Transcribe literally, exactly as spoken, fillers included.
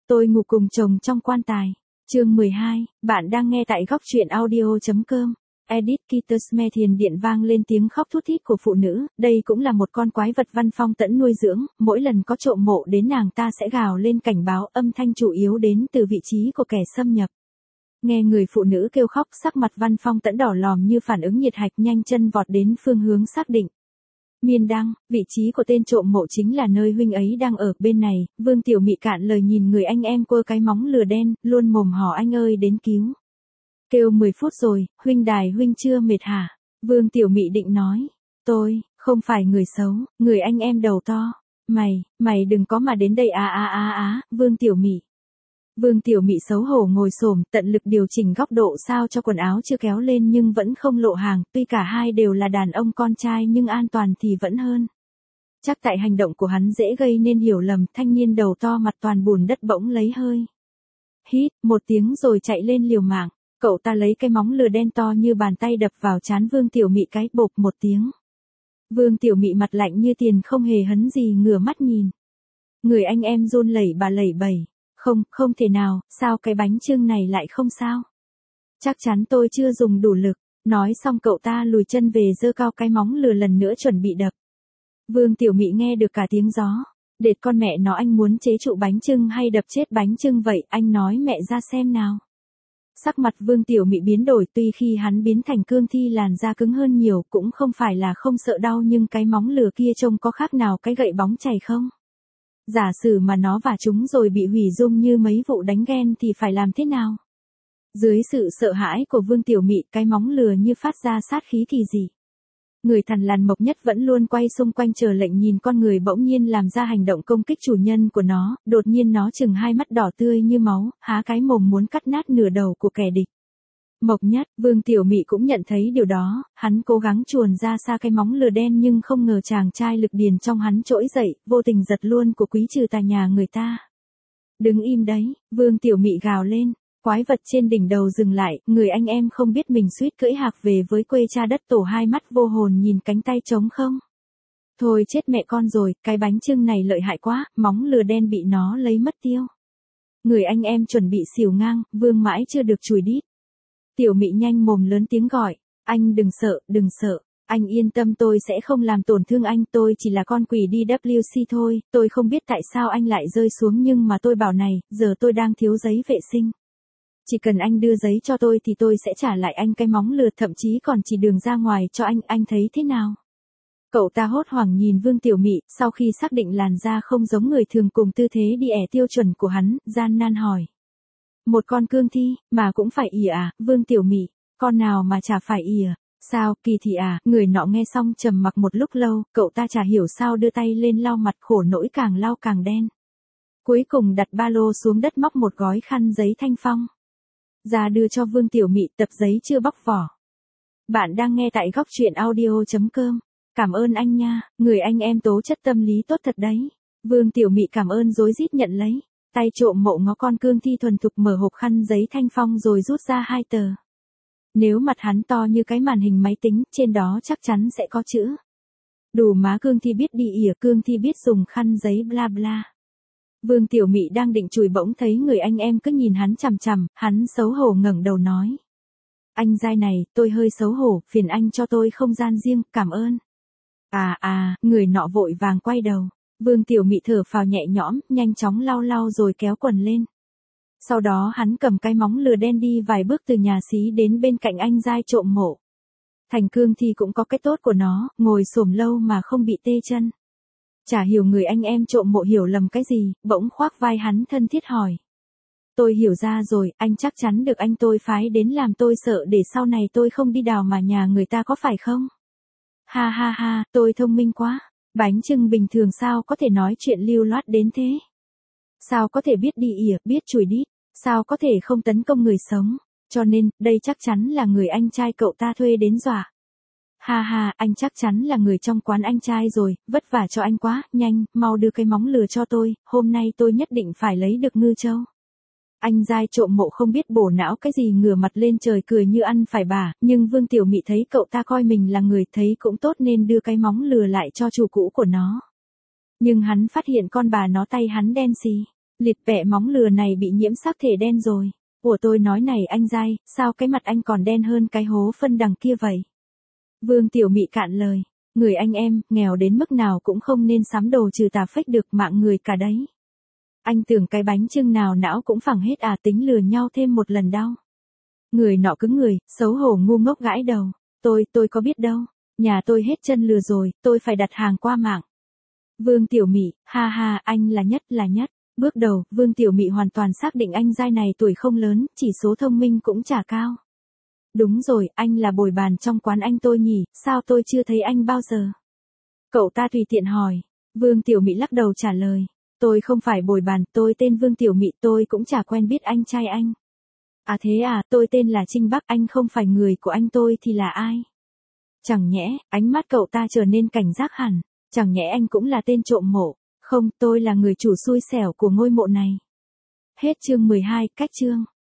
Tôi ngủ cùng chồng trong quan tài. Chương mười hai, bạn đang nghe tại góc truyện audio.com. Edith Kittersme thiền điện vang lên tiếng khóc thút thít của phụ nữ, đây cũng là một con quái vật Văn Phong Tẫn nuôi dưỡng, mỗi lần có trộm mộ đến nàng ta sẽ gào lên cảnh báo, âm thanh chủ yếu đến từ vị trí của kẻ xâm nhập. Nghe người phụ nữ kêu khóc, sắc mặt Văn Phong Tẫn đỏ lòm như phản ứng nhiệt hạch, nhanh chân vọt đến phương hướng xác định. Miên Đăng, vị trí của tên trộm mộ chính là nơi huynh ấy đang ở, bên này. Vương Tiểu Mị cạn lời nhìn người anh em quơ cái móng lừa đen, luôn mồm hò anh ơi đến cứu. Kêu mười phút rồi, huynh đài huynh chưa mệt hả? Vương Tiểu Mị định nói. Tôi, không phải người xấu, người anh em đầu to. Mày, mày đừng có mà đến đây á á á á, Vương Tiểu Mị. Vương Tiểu Mị xấu hổ ngồi xổm, tận lực điều chỉnh góc độ sao cho quần áo chưa kéo lên nhưng vẫn không lộ hàng, tuy cả hai đều là đàn ông con trai nhưng an toàn thì vẫn hơn. Chắc tại hành động của hắn dễ gây nên hiểu lầm, thanh niên đầu to mặt toàn bùn đất bỗng lấy hơi. Hít, một tiếng rồi chạy lên liều mạng, cậu ta lấy cái móng lừa đen to như bàn tay đập vào trán Vương Tiểu Mị cái bộp một tiếng. Vương Tiểu Mị mặt lạnh như tiền không hề hấn gì ngửa mắt nhìn. Người anh em run lẩy bà lẩy bẩy. Không, không thể nào, sao cái bánh chưng này lại không sao? Chắc chắn tôi chưa dùng đủ lực. Nói xong cậu ta lùi chân về giơ cao cái móng lừa lần nữa chuẩn bị đập. Vương Tiểu Mị nghe được cả tiếng gió. Đệt con mẹ nó, anh muốn chế trụ bánh chưng hay đập chết bánh chưng vậy, anh nói mẹ ra xem nào. Sắc mặt Vương Tiểu Mị biến đổi, tuy khi hắn biến thành cương thi làn da cứng hơn nhiều cũng không phải là không sợ đau, nhưng cái móng lừa kia trông có khác nào cái gậy bóng chày không? Giả sử mà nó vả chúng rồi bị hủy dung như mấy vụ đánh ghen thì phải làm thế nào? Dưới sự sợ hãi của Vương Tiểu Mị, cái móng lừa như phát ra sát khí kỳ dị. Người thằn lằn Mộc Nhất vẫn luôn quay xung quanh chờ lệnh nhìn con người bỗng nhiên làm ra hành động công kích chủ nhân của nó, đột nhiên nó chừng hai mắt đỏ tươi như máu, há cái mồm muốn cắt nát nửa đầu của kẻ địch. Mộc Nhất, Vương Tiểu Mị cũng nhận thấy điều đó, hắn cố gắng chuồn ra xa cái móng lừa đen nhưng không ngờ chàng trai lực điền trong hắn trỗi dậy, vô tình giật luôn của quý trừ tà nhà người ta. Đứng im đấy, Vương Tiểu Mị gào lên, quái vật trên đỉnh đầu dừng lại, người anh em không biết mình suýt cưỡi hạc về với quê cha đất tổ, hai mắt vô hồn nhìn cánh tay trống không. Thôi chết mẹ con rồi, cái bánh chưng này lợi hại quá, móng lừa đen bị nó lấy mất tiêu. Người anh em chuẩn bị xỉu ngang, Vương mãi chưa được chùi đít. Tiểu Mị nhanh mồm lớn tiếng gọi, anh đừng sợ, đừng sợ, anh yên tâm, tôi sẽ không làm tổn thương anh, tôi chỉ là con quỷ đê vê xê thôi, tôi không biết tại sao anh lại rơi xuống nhưng mà tôi bảo này, giờ tôi đang thiếu giấy vệ sinh. Chỉ cần anh đưa giấy cho tôi thì tôi sẽ trả lại anh cái móng lừa, thậm chí còn chỉ đường ra ngoài cho anh, anh thấy thế nào? Cậu ta hốt hoảng nhìn Vương Tiểu Mị, sau khi xác định làn da không giống người thường cùng tư thế đi ẻ tiêu chuẩn của hắn, gian nan hỏi. Một con cương thi, mà cũng phải ỉa à, Vương Tiểu Mị, con nào mà chả phải ỉa, sao, kỳ thị à, người nọ nghe xong trầm mặc một lúc lâu, cậu ta chả hiểu sao đưa tay lên lau mặt, khổ nỗi càng lau càng đen. Cuối cùng đặt ba lô xuống đất móc một gói khăn giấy thanh phong ra đưa cho Vương Tiểu Mị, tập giấy chưa bóc vỏ. Bạn đang nghe tại góc truyện audio.com, cảm ơn anh nha, người anh em tố chất tâm lý tốt thật đấy. Vương Tiểu Mị cảm ơn rối rít nhận lấy. Tay trộm mộ ngó con cương thi thuần thục mở hộp khăn giấy thanh phong rồi rút ra hai tờ. Nếu mặt hắn to như cái màn hình máy tính, trên đó chắc chắn sẽ có chữ. Đủ má cương thi biết đi ỉa, cương thi biết dùng khăn giấy bla bla. Vương Tiểu Mị đang định chùi bỗng thấy người anh em cứ nhìn hắn chằm chằm, hắn xấu hổ ngẩng đầu nói. Anh giai này, tôi hơi xấu hổ, phiền anh cho tôi không gian riêng, cảm ơn. À à, người nọ vội vàng quay đầu. Vương Tiểu Mị thở phào nhẹ nhõm, nhanh chóng lau lau rồi kéo quần lên. Sau đó hắn cầm cái móng lừa đen đi vài bước từ nhà xí đến bên cạnh anh giai trộm mộ. Thành cương thi cũng có cái tốt của nó, ngồi xổm lâu mà không bị tê chân. Chả hiểu người anh em trộm mộ hiểu lầm cái gì, bỗng khoác vai hắn thân thiết hỏi. Tôi hiểu ra rồi, anh chắc chắn được anh tôi phái đến làm tôi sợ để sau này tôi không đi đào mà nhà người ta có phải không? Ha ha ha, tôi thông minh quá. Bánh chưng bình thường sao có thể nói chuyện lưu loát đến thế? Sao có thể biết đi ỉa, biết chùi đít? Sao có thể không tấn công người sống? Cho nên, đây chắc chắn là người anh trai cậu ta thuê đến dọa. Ha ha, anh chắc chắn là người trong quán anh trai rồi, vất vả cho anh quá, nhanh, mau đưa cái móng lừa cho tôi, hôm nay tôi nhất định phải lấy được ngư châu. Anh giai trộm mộ không biết bổ não cái gì ngửa mặt lên trời cười như ăn phải bà, nhưng Vương Tiểu Mị thấy cậu ta coi mình là người thấy cũng tốt nên đưa cái móng lừa lại cho chủ cũ của nó. Nhưng hắn phát hiện con bà nó tay hắn đen xì. Liệt bẹ móng lừa này bị nhiễm sắc thể đen rồi. Ủa tôi nói này anh dai, sao cái mặt anh còn đen hơn cái hố phân đằng kia vậy? Vương Tiểu Mị cạn lời. Người anh em, nghèo đến mức nào cũng không nên sắm đồ trừ tà phách được mạng người cả đấy. Anh tưởng cái bánh chưng nào não cũng phẳng hết à, tính lừa nhau thêm một lần đau. Người nọ cứng người, xấu hổ ngu ngốc gãi đầu. Tôi, tôi có biết đâu. Nhà tôi hết chân lừa rồi, tôi phải đặt hàng qua mạng. Vương Tiểu Mị, ha ha, anh là nhất là nhất. Bước đầu, Vương Tiểu Mị hoàn toàn xác định anh giai này tuổi không lớn, chỉ số thông minh cũng chả cao. Đúng rồi, anh là bồi bàn trong quán anh tôi nhỉ, sao tôi chưa thấy anh bao giờ? Cậu ta tùy tiện hỏi. Vương Tiểu Mị lắc đầu trả lời. Tôi không phải bồi bàn, tôi tên Vương Tiểu Mị, tôi cũng chả quen biết anh trai anh. À thế à, tôi tên là Trinh Bắc, anh không phải người của anh tôi thì là ai? Chẳng nhẽ, ánh mắt cậu ta trở nên cảnh giác hẳn, chẳng nhẽ anh cũng là tên trộm mộ? Không, tôi là người chủ xui xẻo của ngôi mộ này. Hết chương mười hai, cách chương.